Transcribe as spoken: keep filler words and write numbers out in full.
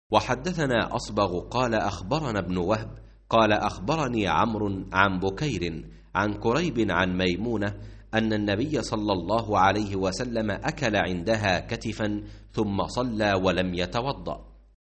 وحدثنا أصبغ قال أخبرنا ابن وهب قال أخبرني عمرو عن بكير عن كريب عن ميمونة أن النبي صلى الله عليه وسلم أكل عندها كتفا ثم صلى ولم يتوضأ.